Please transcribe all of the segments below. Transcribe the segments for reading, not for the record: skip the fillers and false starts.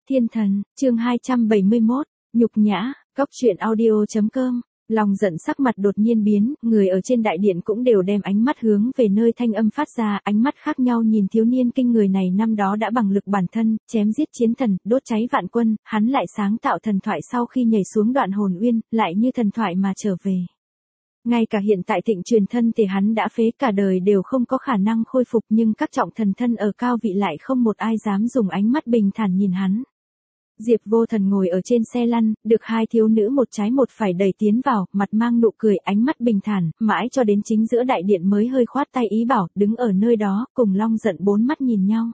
Thiên thần, chương 271, nhục nhã, cóc truyện audio.com. Lòng giận sắc mặt đột nhiên biến, người ở trên đại điện cũng đều đem ánh mắt hướng về nơi thanh âm phát ra, ánh mắt khác nhau nhìn thiếu niên kinh người này năm đó đã bằng lực bản thân, chém giết chiến thần, đốt cháy vạn quân, hắn lại sáng tạo thần thoại sau khi nhảy xuống đoạn hồn uyên, lại như thần thoại mà trở về. Ngay cả hiện tại Thịnh truyền thân thì hắn đã phế cả đời đều không có khả năng khôi phục, nhưng các trọng thần thân ở cao vị lại không một ai dám dùng ánh mắt bình thản nhìn hắn. Diệp Vô Thần ngồi ở trên xe lăn, được hai thiếu nữ một trái một phải đẩy tiến vào, mặt mang nụ cười, ánh mắt bình thản, mãi cho đến chính giữa đại điện mới hơi khoát tay ý bảo, đứng ở nơi đó, cùng Long Giận bốn mắt nhìn nhau.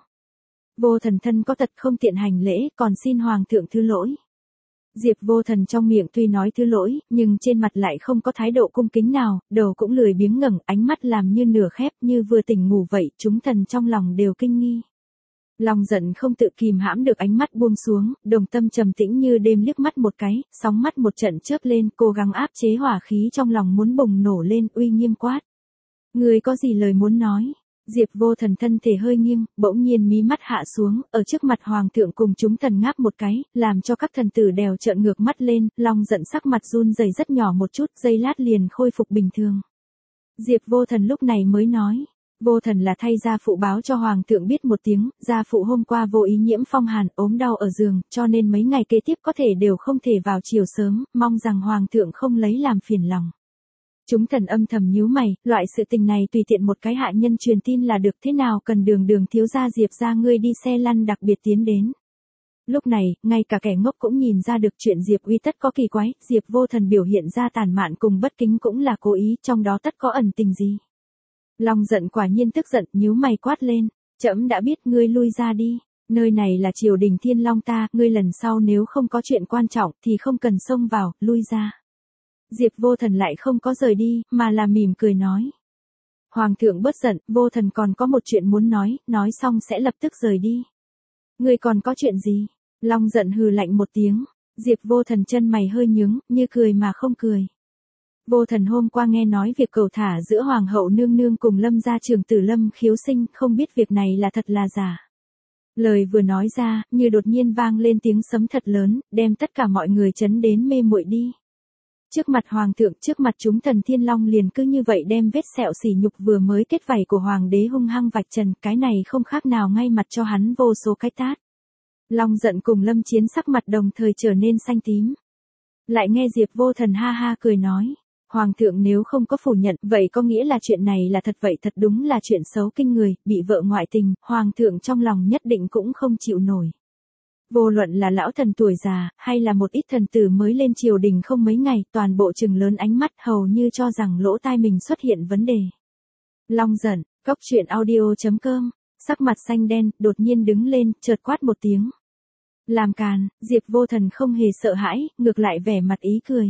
Vô Thần thân có tật không tiện hành lễ, còn xin Hoàng thượng thứ lỗi. Diệp Vô Thần trong miệng tuy nói thứ lỗi, nhưng trên mặt lại không có thái độ cung kính nào, đầu cũng lười biếng ngẩng, ánh mắt làm như nửa khép, như vừa tỉnh ngủ vậy, chúng thần trong lòng đều kinh nghi. Long Giận không tự kìm hãm được ánh mắt buông xuống, đồng tâm trầm tĩnh như đêm liếc mắt một cái, sóng mắt một trận chớp lên, cố gắng áp chế hỏa khí trong lòng muốn bùng nổ lên, uy nghiêm quát. Người có gì lời muốn nói? Diệp Vô Thần thân thể hơi nghiêng, bỗng nhiên mí mắt hạ xuống, ở trước mặt Hoàng thượng cùng chúng thần ngáp một cái, làm cho các thần tử đều trợn ngược mắt lên, Long Giận sắc mặt run rẩy rất nhỏ một chút, giây lát liền khôi phục bình thường. Diệp Vô Thần lúc này mới nói. Vô Thần là thay gia phụ báo cho Hoàng thượng biết một tiếng, gia phụ hôm qua vô ý nhiễm phong hàn, ốm đau ở giường, cho nên mấy ngày kế tiếp có thể đều không thể vào chiều sớm, mong rằng Hoàng thượng không lấy làm phiền lòng. Chúng thần âm thầm nhíu mày, loại sự tình này tùy tiện một cái hạ nhân truyền tin là được, thế nào cần Đường thiếu gia Diệp gia ngươi đi xe lăn đặc biệt tiến đến. Lúc này, ngay cả kẻ ngốc cũng nhìn ra được chuyện Diệp Uy tất có kỳ quái, Diệp Vô Thần biểu hiện ra tàn mạn cùng bất kính cũng là cố ý, trong đó tất có ẩn tình gì. Long Giận quả nhiên tức giận, nhíu mày quát lên, trẫm đã biết, ngươi lui ra đi, nơi này là triều đình Thiên Long ta, ngươi lần sau nếu không có chuyện quan trọng thì không cần xông vào, lui ra. Diệp Vô Thần lại không có rời đi, mà là mỉm cười nói. Hoàng thượng bớt giận, Vô Thần còn có một chuyện muốn nói xong sẽ lập tức rời đi. Ngươi còn có chuyện gì? Long Giận hừ lạnh một tiếng, Diệp Vô Thần chân mày hơi nhướng, như cười mà không cười. Vô Thần hôm qua nghe nói việc cầu thả giữa Hoàng hậu nương nương cùng Lâm gia trưởng tử Lâm Khiếu Sinh, không biết việc này là thật là giả. Lời vừa nói ra, như đột nhiên vang lên tiếng sấm thật lớn, đem tất cả mọi người chấn đến mê muội đi. Trước mặt Hoàng thượng, trước mặt chúng thần Thiên Long liền cứ như vậy đem vết sẹo sỉ nhục vừa mới kết vảy của Hoàng đế hung hăng vạch trần, cái này không khác nào ngay mặt cho hắn vô số cái tát. Long Giận cùng Lâm Chiến sắc mặt đồng thời trở nên xanh tím. Lại nghe Diệp Vô Thần ha ha cười nói. Hoàng thượng nếu không có phủ nhận, vậy có nghĩa là chuyện này là thật vậy, thật đúng là chuyện xấu kinh người, bị vợ ngoại tình, Hoàng thượng trong lòng nhất định cũng không chịu nổi. Vô luận là lão thần tuổi già, hay là một ít thần tử mới lên triều đình không mấy ngày, toàn bộ trừng lớn ánh mắt hầu như cho rằng lỗ tai mình xuất hiện vấn đề. Long Giận, cóc truyện audio.com, sắc mặt xanh đen, đột nhiên đứng lên, chợt quát một tiếng. Làm càn, Diệp Vô Thần không hề sợ hãi, ngược lại vẻ mặt ý cười.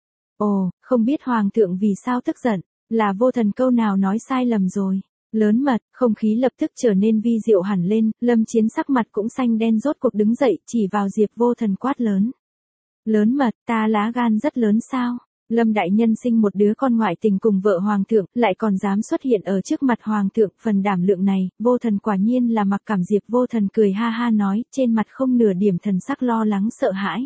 Ồ, không biết Hoàng thượng vì sao tức giận, là Vô Thần câu nào nói sai lầm rồi. Lớn mật, không khí lập tức trở nên vi diệu hẳn lên, Lâm Chiến sắc mặt cũng xanh đen rốt cuộc đứng dậy, chỉ vào Diệp Vô Thần quát lớn. Lớn mật, ta lá gan rất lớn sao? Lâm đại nhân sinh một đứa con ngoại tình cùng vợ Hoàng thượng, lại còn dám xuất hiện ở trước mặt Hoàng thượng, phần đảm lượng này, Vô Thần quả nhiên là mặc cảm. Diệp Vô Thần cười ha ha nói, trên mặt không nửa điểm thần sắc lo lắng sợ hãi.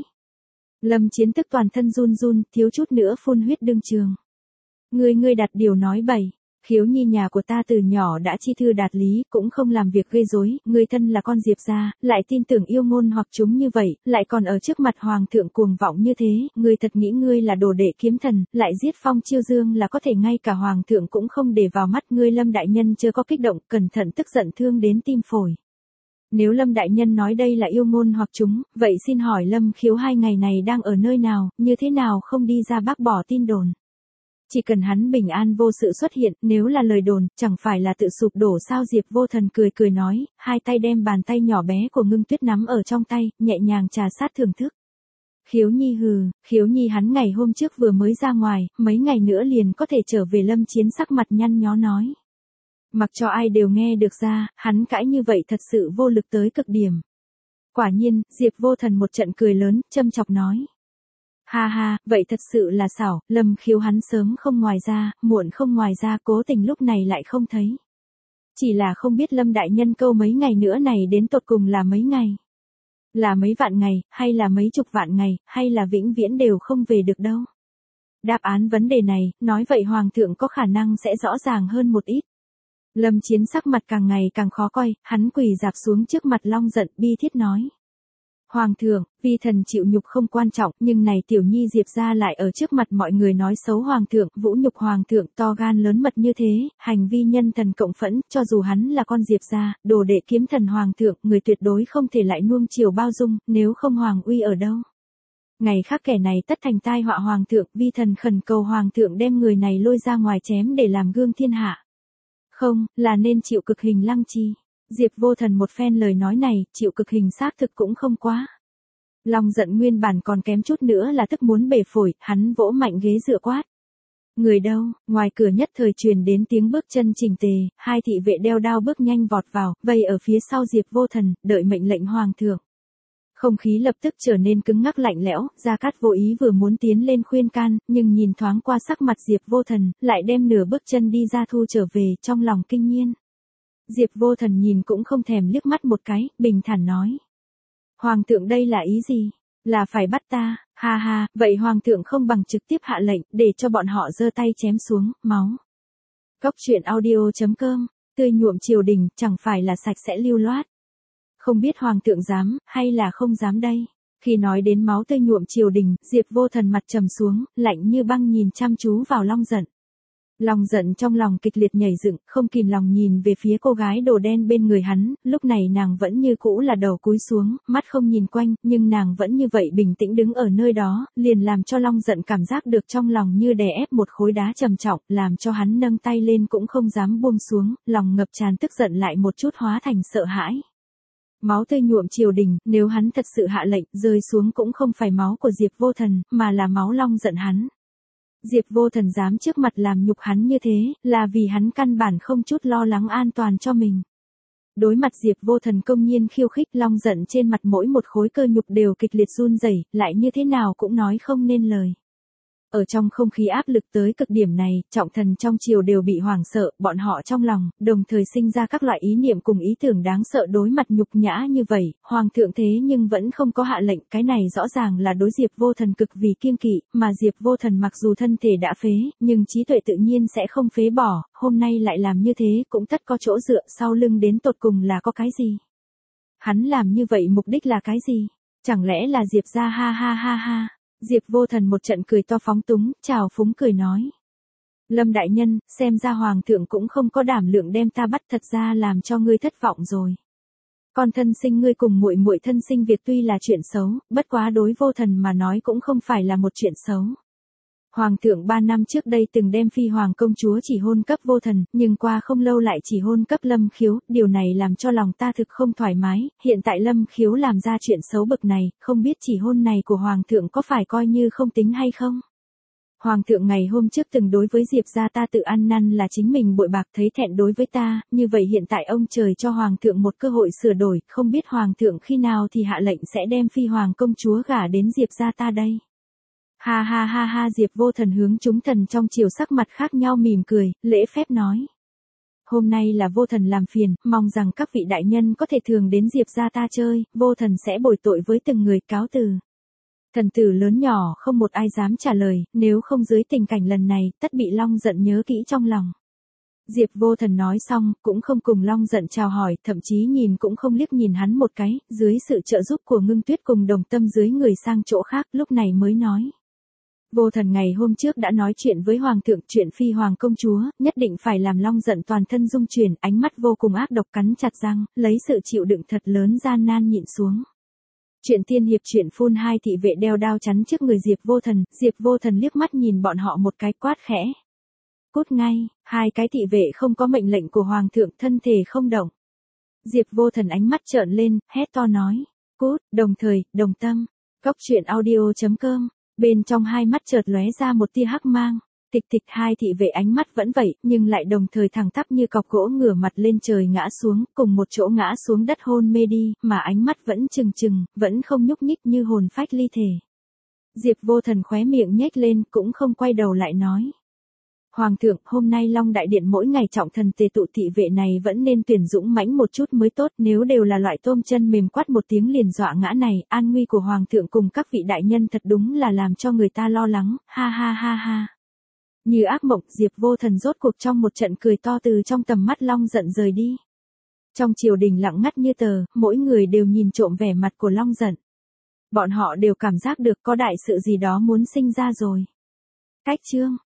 Lâm Chiến tức toàn thân run run, thiếu chút nữa phun huyết đương trường. Ngươi đặt điều nói bậy, Khiếu Nhi nhà của ta từ nhỏ đã chi thư đạt lý, cũng không làm việc gây rối, ngươi thân là con Diệp gia, lại tin tưởng yêu ngôn hoặc chúng như vậy, lại còn ở trước mặt Hoàng thượng cuồng vọng như thế, ngươi thật nghĩ ngươi là đồ đệ kiếm thần, lại giết Phong Chiêu Dương là có thể ngay cả Hoàng thượng cũng không để vào mắt. Ngươi Lâm đại nhân chưa có kích động, cẩn thận tức giận thương đến tim phổi. Nếu Lâm đại nhân nói đây là yêu ngôn hoặc chúng, vậy xin hỏi Lâm Khiếu 2 ngày này đang ở nơi nào, như thế nào không đi ra bác bỏ tin đồn. Chỉ cần hắn bình an vô sự xuất hiện, nếu là lời đồn, chẳng phải là tự sụp đổ sao? Diệp Vô Thần cười nói, hai tay đem bàn tay nhỏ bé của Ngưng Tuyết nắm ở trong tay, nhẹ nhàng trà sát thưởng thức. Khiếu Nhi hừ, Khiếu Nhi hắn ngày hôm trước vừa mới ra ngoài, mấy ngày nữa liền có thể trở về. Lâm Chiến sắc mặt nhăn nhó nói. Mặc cho ai đều nghe được ra, hắn cãi như vậy thật sự vô lực tới cực điểm. Quả nhiên, Diệp Vô Thần một trận cười lớn, châm chọc nói. Ha ha, vậy thật sự là xảo, Lâm Khiếu hắn sớm không ngoài ra, muộn không ngoài ra, cố tình lúc này lại không thấy. Chỉ là không biết Lâm đại nhân câu mấy ngày nữa này đến tột cùng là mấy ngày. Là mấy vạn ngày, hay là mấy chục vạn ngày, hay là vĩnh viễn đều không về được đâu. Đáp án vấn đề này, nói vậy Hoàng thượng có khả năng sẽ rõ ràng hơn một ít. Lâm Chiến sắc mặt càng ngày càng khó coi, hắn quỳ dạp xuống trước mặt Long Giận bi thiết nói. Hoàng thượng, vi thần chịu nhục không quan trọng, nhưng này tiểu nhi Diệp gia lại ở trước mặt mọi người nói xấu Hoàng thượng, vũ nhục Hoàng thượng, to gan lớn mật như thế, hành vi nhân thần cộng phẫn, cho dù hắn là con Diệp gia, đồ đệ kiếm thần Hoàng thượng, người tuyệt đối không thể lại nuông chiều bao dung, nếu không Hoàng uy ở đâu. Ngày khác kẻ này tất thành tai họa Hoàng thượng, vi thần khẩn cầu Hoàng thượng đem người này lôi ra ngoài chém để làm gương thiên hạ. Không, là nên chịu cực hình lăng chi. Diệp Vô Thần một phen lời nói này, chịu cực hình xác thực cũng không quá. Long Giận nguyên bản còn kém chút nữa là tức muốn bể phổi, hắn vỗ mạnh ghế dựa quát. Người đâu, ngoài cửa nhất thời truyền đến tiếng bước chân chỉnh tề, hai thị vệ đeo đao bước nhanh vọt vào, vây ở phía sau Diệp Vô Thần, đợi mệnh lệnh Hoàng thượng. Không khí lập tức trở nên cứng ngắc lạnh lẽo, Gia Cát vô ý vừa muốn tiến lên khuyên can, nhưng nhìn thoáng qua sắc mặt Diệp Vô Thần, lại đem nửa bước chân đi ra thu trở về, trong lòng kinh nhiên. Diệp Vô Thần nhìn cũng không thèm liếc mắt một cái, bình thản nói. Hoàng thượng đây là ý gì? Là phải bắt ta, ha ha, vậy Hoàng thượng không bằng trực tiếp hạ lệnh, để cho bọn họ giơ tay chém xuống, máu. Cốc truyện audio.com, tươi nhuộm triều đình, chẳng phải là sạch sẽ lưu loát. Không biết Hoàng thượng dám, hay là không dám đây. Khi nói đến máu tươi nhuộm triều đình, Diệp Vô Thần mặt trầm xuống, lạnh như băng nhìn chăm chú vào Long Giận. Long Giận trong lòng kịch liệt nhảy dựng, không kìm lòng nhìn về phía cô gái đồ đen bên người hắn, lúc này nàng vẫn như cũ là đầu cúi xuống, mắt không nhìn quanh, nhưng nàng vẫn như vậy bình tĩnh đứng ở nơi đó, liền làm cho Long Giận cảm giác được trong lòng như đè ép một khối đá trầm trọng, làm cho hắn nâng tay lên cũng không dám buông xuống, lòng ngập tràn tức giận lại một chút hóa thành sợ hãi. Máu tươi nhuộm triều đình, nếu hắn thật sự hạ lệnh, rơi xuống cũng không phải máu của Diệp Vô Thần, mà là máu Long Giận hắn. Diệp Vô Thần dám trước mặt làm nhục hắn như thế, là vì hắn căn bản không chút lo lắng an toàn cho mình. Đối mặt Diệp Vô Thần công nhiên khiêu khích, Long Giận trên mặt mỗi một khối cơ nhục đều kịch liệt run rẩy, lại như thế nào cũng nói không nên lời. Ở trong không khí áp lực tới cực điểm này, trọng thần trong triều đều bị hoảng sợ, bọn họ trong lòng, đồng thời sinh ra các loại ý niệm cùng ý tưởng đáng sợ đối mặt nhục nhã như vậy, Hoàng thượng thế nhưng vẫn không có hạ lệnh, cái này rõ ràng là đối Diệp Vô Thần cực vì kiêng kỵ, mà Diệp Vô Thần mặc dù thân thể đã phế, nhưng trí tuệ tự nhiên sẽ không phế bỏ, hôm nay lại làm như thế cũng tất có chỗ dựa, sau lưng đến tột cùng là có cái gì. Hắn làm như vậy mục đích là cái gì? Chẳng lẽ là Diệp gia ha ha ha ha. Diệp Vô Thần một trận cười to phóng túng, chào phúng cười nói. Lâm đại nhân, xem ra Hoàng thượng cũng không có đảm lượng đem ta bắt, thật ra làm cho ngươi thất vọng rồi. Con thân sinh ngươi cùng muội muội thân sinh việc tuy là chuyện xấu, bất quá đối Vô Thần mà nói cũng không phải là một chuyện xấu. Hoàng thượng 3 năm trước đây từng đem phi hoàng công chúa chỉ hôn cấp Vô Thần, nhưng qua không lâu lại chỉ hôn cấp Lâm Khiếu, điều này làm cho lòng ta thực không thoải mái, hiện tại Lâm Khiếu làm ra chuyện xấu bực này, không biết chỉ hôn này của Hoàng thượng có phải coi như không tính hay không? Hoàng thượng ngày hôm trước từng đối với Diệp gia ta tự ăn năn là chính mình bội bạc thấy thẹn đối với ta, như vậy hiện tại ông trời cho Hoàng thượng một cơ hội sửa đổi, không biết Hoàng thượng khi nào thì hạ lệnh sẽ đem phi hoàng công chúa gả đến Diệp gia ta đây. Ha ha ha ha, Diệp Vô Thần hướng chúng thần trong triều sắc mặt khác nhau mỉm cười, lễ phép nói. Hôm nay là Vô Thần làm phiền, mong rằng các vị đại nhân có thể thường đến Diệp gia ta chơi, Vô Thần sẽ bồi tội với từng người, cáo từ. Thần tử lớn nhỏ không một ai dám trả lời, nếu không dưới tình cảnh lần này, tất bị Long Giận nhớ kỹ trong lòng. Diệp Vô Thần nói xong, cũng không cùng Long Giận chào hỏi, thậm chí nhìn cũng không liếc nhìn hắn một cái, dưới sự trợ giúp của Ngưng Tuyết cùng Đồng Tâm dưới người sang chỗ khác, lúc này mới nói. Vô Thần ngày hôm trước đã nói chuyện với Hoàng thượng chuyện phi hoàng công chúa, nhất định phải làm Long Giận toàn thân rung chuyển, ánh mắt vô cùng ác độc cắn chặt răng, lấy sự chịu đựng thật lớn gian nan nhịn xuống. Chuyện tiên hiệp chuyện phun hai thị vệ đeo đao chắn trước người Diệp Vô Thần liếc mắt nhìn bọn họ một cái quát khẽ. Cút ngay, hai cái thị vệ không có mệnh lệnh của Hoàng thượng thân thể không động. Diệp Vô Thần ánh mắt trợn lên, hét to nói. Cút, đồng thời, Đồng Tâm. Cốc truyện audio.com. Bên trong hai mắt chợt lóe ra một tia hắc mang. Tịch tịch, hai thị vệ ánh mắt vẫn vậy, nhưng lại đồng thời thẳng tắp như cọc gỗ ngửa mặt lên trời ngã xuống, cùng một chỗ ngã xuống đất hôn mê đi, mà ánh mắt vẫn trừng trừng, vẫn không nhúc nhích như hồn phách ly thể. Diệp Vô Thần khóe miệng nhếch lên, cũng không quay đầu lại nói. Hoàng thượng, hôm nay Long Đại Điện mỗi ngày trọng thần tề tụ, thị vệ này vẫn nên tuyển dũng mãnh một chút mới tốt, nếu đều là loại tôm chân mềm quát một tiếng liền dọa ngã này, an nguy của Hoàng thượng cùng các vị đại nhân thật đúng là làm cho người ta lo lắng, ha ha ha ha. Như ác mộng, Diệp Vô Thần rốt cuộc trong một trận cười to từ trong tầm mắt Long Giận rời đi. Trong triều đình lặng ngắt như tờ, mỗi người đều nhìn trộm vẻ mặt của Long Giận. Bọn họ đều cảm giác được có đại sự gì đó muốn sinh ra rồi. Cách chương